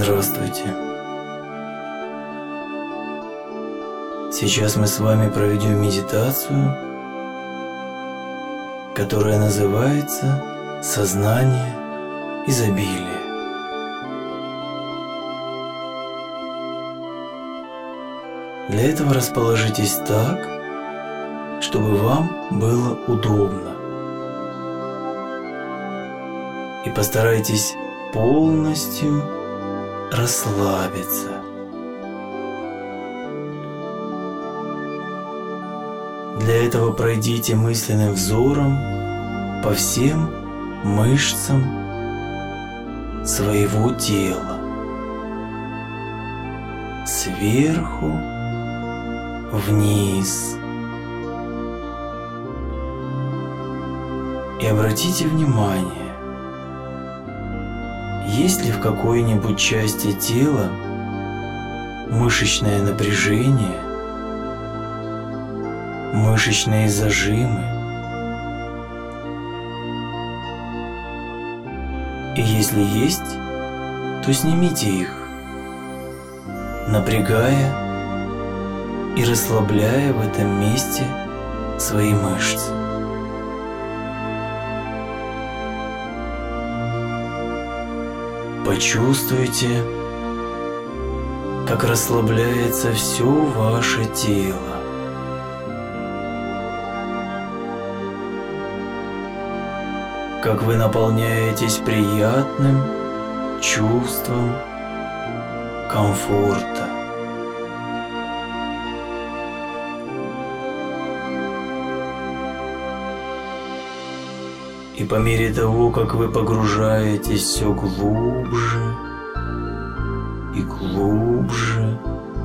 Здравствуйте. Сейчас мы с вами проведем медитацию, которая называется «Сознание изобилия». Для этого расположитесь так, чтобы вам было удобно. И постарайтесь полностью расслабиться. Для этого пройдите мысленным взором по всем мышцам своего тела, сверху вниз. И обратите внимание, есть ли в какой-нибудь части тела мышечное напряжение, мышечные зажимы. И если есть, то снимите их, напрягая и расслабляя в этом месте свои мышцы. Почувствуйте, как расслабляется все ваше тело. Как вы наполняетесь приятным чувством комфорта. И по мере того, как вы погружаетесь все глубже и глубже,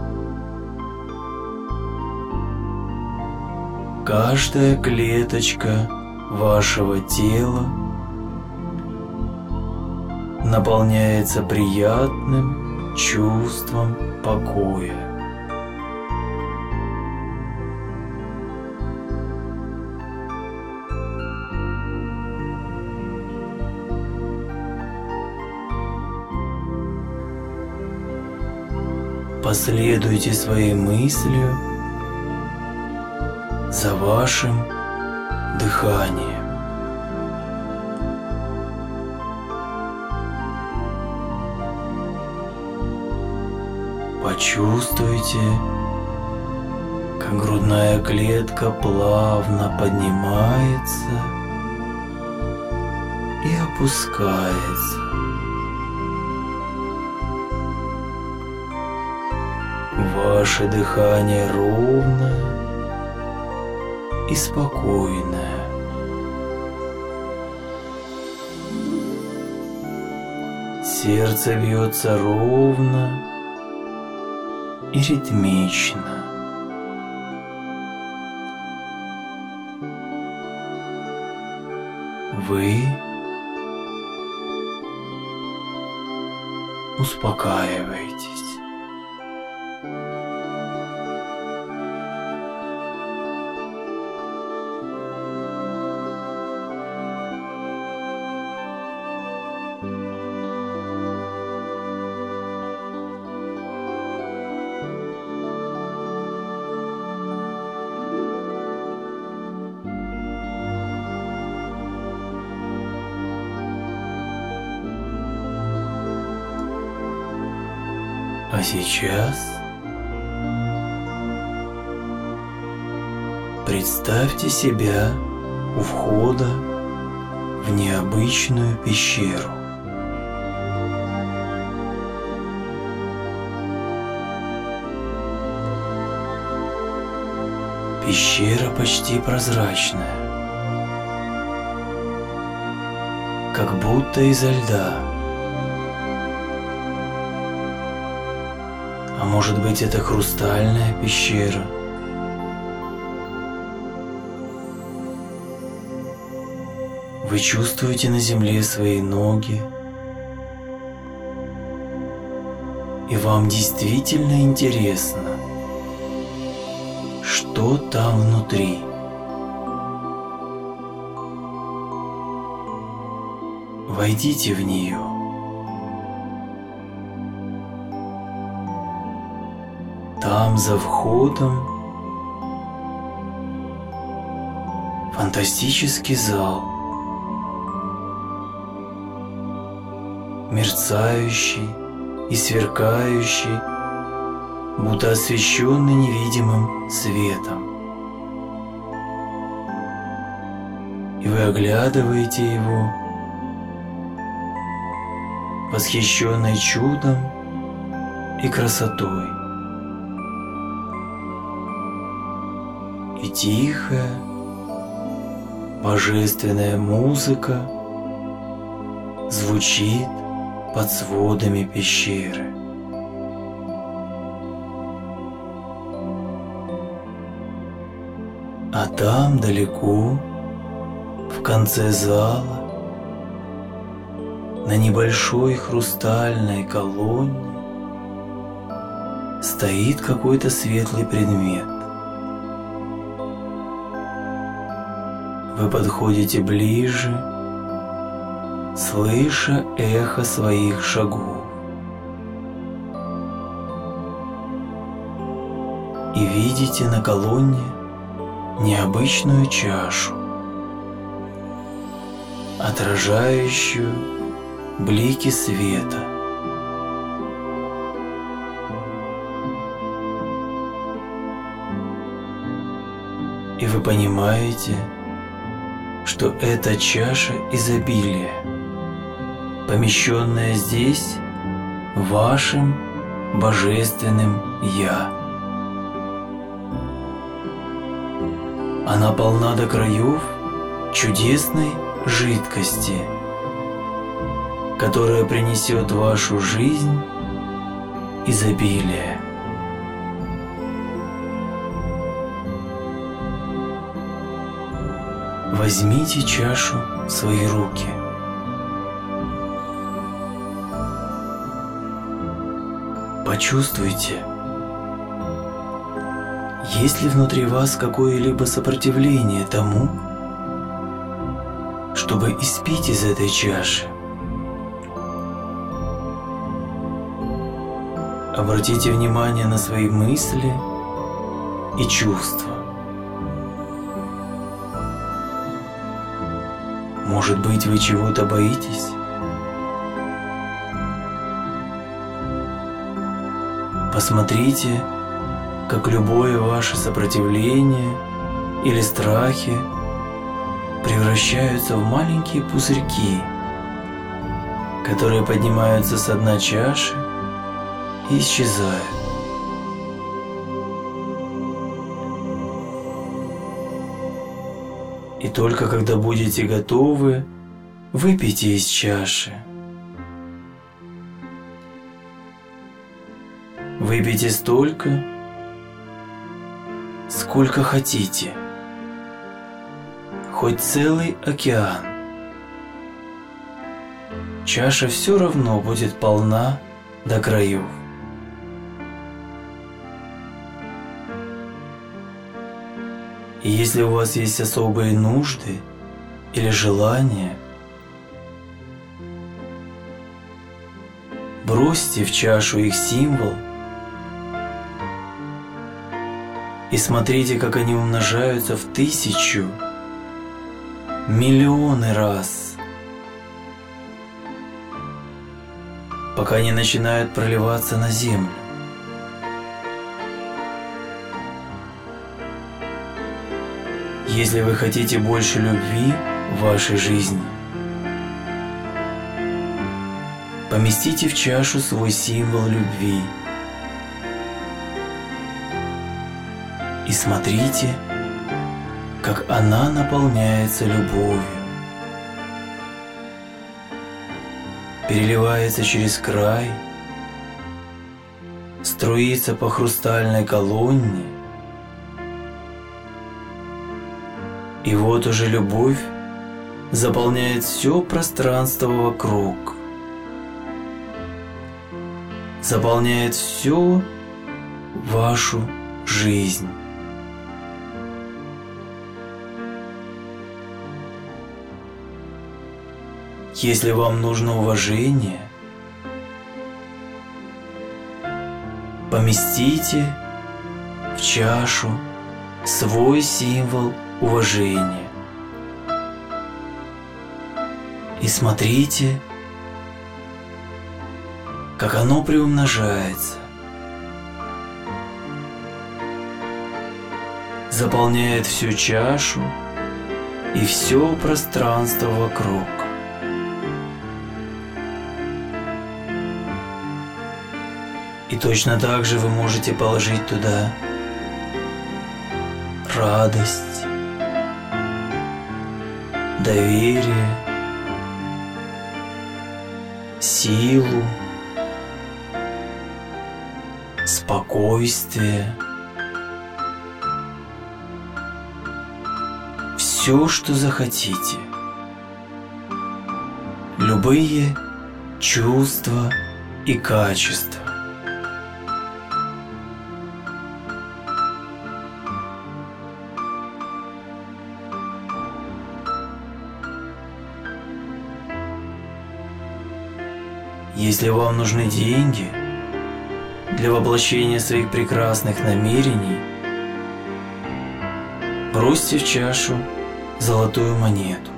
каждая клеточка вашего тела наполняется приятным чувством покоя. Последуйте своей мыслью за вашим дыханием. Почувствуйте, как грудная клетка плавно поднимается и опускается. Ваше дыхание ровное и спокойное. Сердце бьется ровно и ритмично. Вы успокаиваетесь. А сейчас представьте себя у входа в необычную пещеру. Пещера почти прозрачная, как будто изо льда. А может быть, это хрустальная пещера? Вы чувствуете на земле свои ноги, и вам действительно интересно, что там внутри. Войдите в нее Там за входом фантастический зал, мерцающий и сверкающий, будто освещенный невидимым светом. И вы оглядываете его, восхищенный чудом и красотой. И тихая, божественная музыка звучит под сводами пещеры. А там далеко, в конце зала, на небольшой хрустальной колонне стоит какой-то светлый предмет. Вы подходите ближе, слыша эхо своих шагов, и видите на колонне необычную чашу, отражающую блики света. И вы понимаете, что это чаша изобилия, помещенная здесь вашим божественным «Я». Она полна до краев чудесной жидкости, которая принесет в вашу жизнь изобилие. Возьмите чашу в свои руки. Почувствуйте, есть ли внутри вас какое-либо сопротивление тому, чтобы испить из этой чаши. Обратите внимание на свои мысли и чувства. Может быть, вы чего-то боитесь? Посмотрите, как любое ваше сопротивление или страхи превращаются в маленькие пузырьки, которые поднимаются с дна чаши и исчезают. И только когда будете готовы, выпейте из чаши. Выпейте столько, сколько хотите, хоть целый океан. Чаша все равно будет полна до краев. И если у вас есть особые нужды или желания, бросьте в чашу их символ и смотрите, как они умножаются в 1000, миллионы раз, пока не начинают проливаться на землю. Если вы хотите больше любви в вашей жизни, поместите в чашу свой символ любви и смотрите, как она наполняется любовью, переливается через край, струится по хрустальной колонне. И вот уже любовь заполняет все пространство вокруг, заполняет всю вашу жизнь. Если вам нужно уважение, поместите в чашу свой символ уважения. И смотрите, как оно приумножается, заполняет всю чашу и все пространство вокруг. И точно так же вы можете положить туда радость, доверие, силу, спокойствие. Все, что захотите. Любые чувства и качества. Если вам нужны деньги для воплощения своих прекрасных намерений, бросьте в чашу золотую монету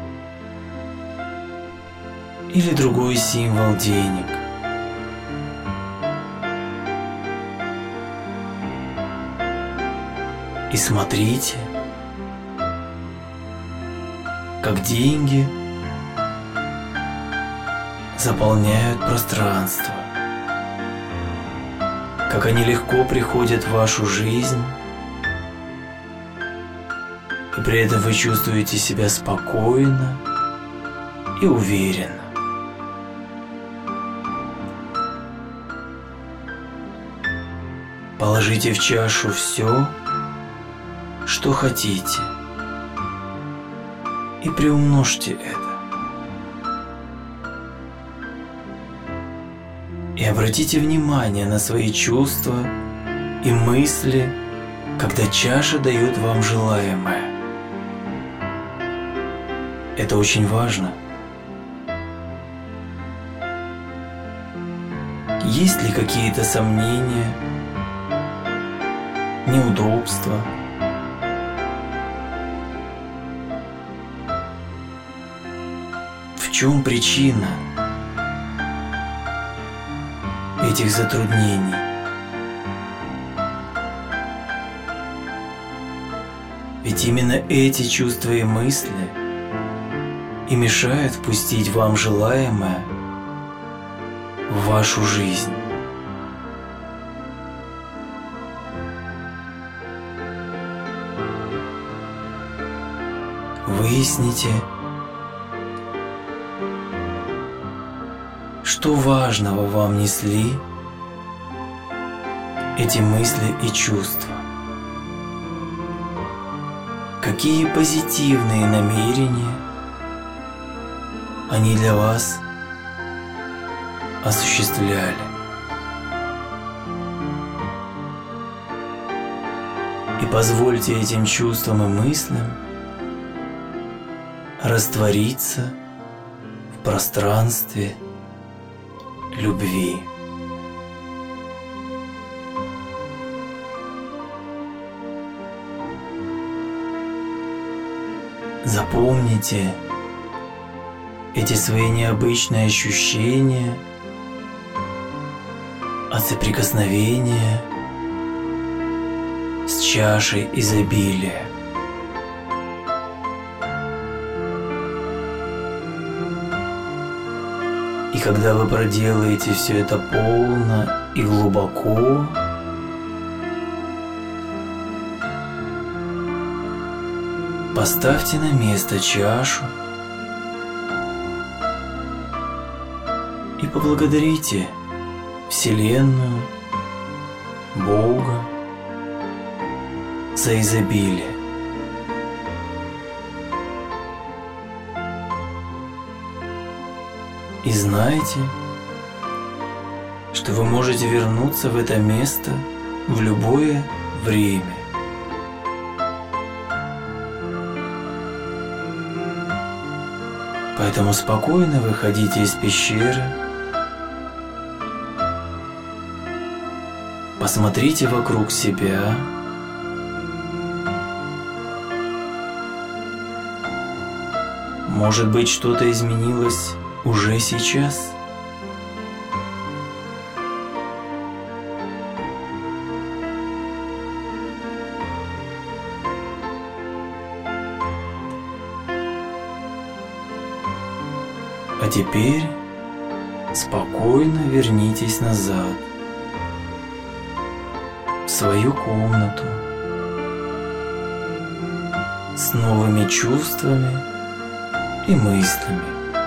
или другой символ денег. И смотрите, как деньги заполняют пространство, как они легко приходят в вашу жизнь, и при этом вы чувствуете себя спокойно и уверенно. Положите в чашу все, что хотите, и приумножьте это. И обратите внимание на свои чувства и мысли, когда чаша дает вам желаемое. Это очень важно. Есть ли какие-то сомнения, неудобства? В чем причина этих затруднений? Ведь именно эти чувства и мысли и мешают впустить вам желаемое в вашу жизнь. Выясните, что важного вам несли эти мысли и чувства. Какие позитивные намерения они для вас осуществляли. И позвольте этим чувствам и мыслям раствориться в пространстве любви. Запомните эти свои необычные ощущения от соприкосновения с чашей изобилия. И когда вы проделаете все это полно и глубоко, поставьте на место чашу и поблагодарите Вселенную, Бога за изобилие. И знайте, что вы можете вернуться в это место в любое время. Поэтому спокойно выходите из пещеры Посмотрите вокруг себя. Может быть, что-то изменилось уже сейчас? А теперь спокойно вернитесь назад, в свою комнату, с новыми чувствами и мыслями,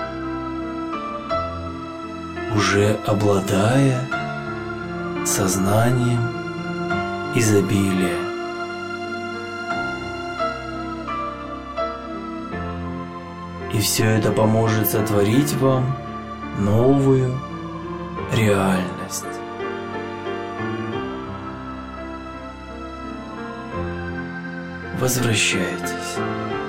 уже обладая сознанием изобилия. И все это поможет сотворить вам новую реальность. Возвращайтесь.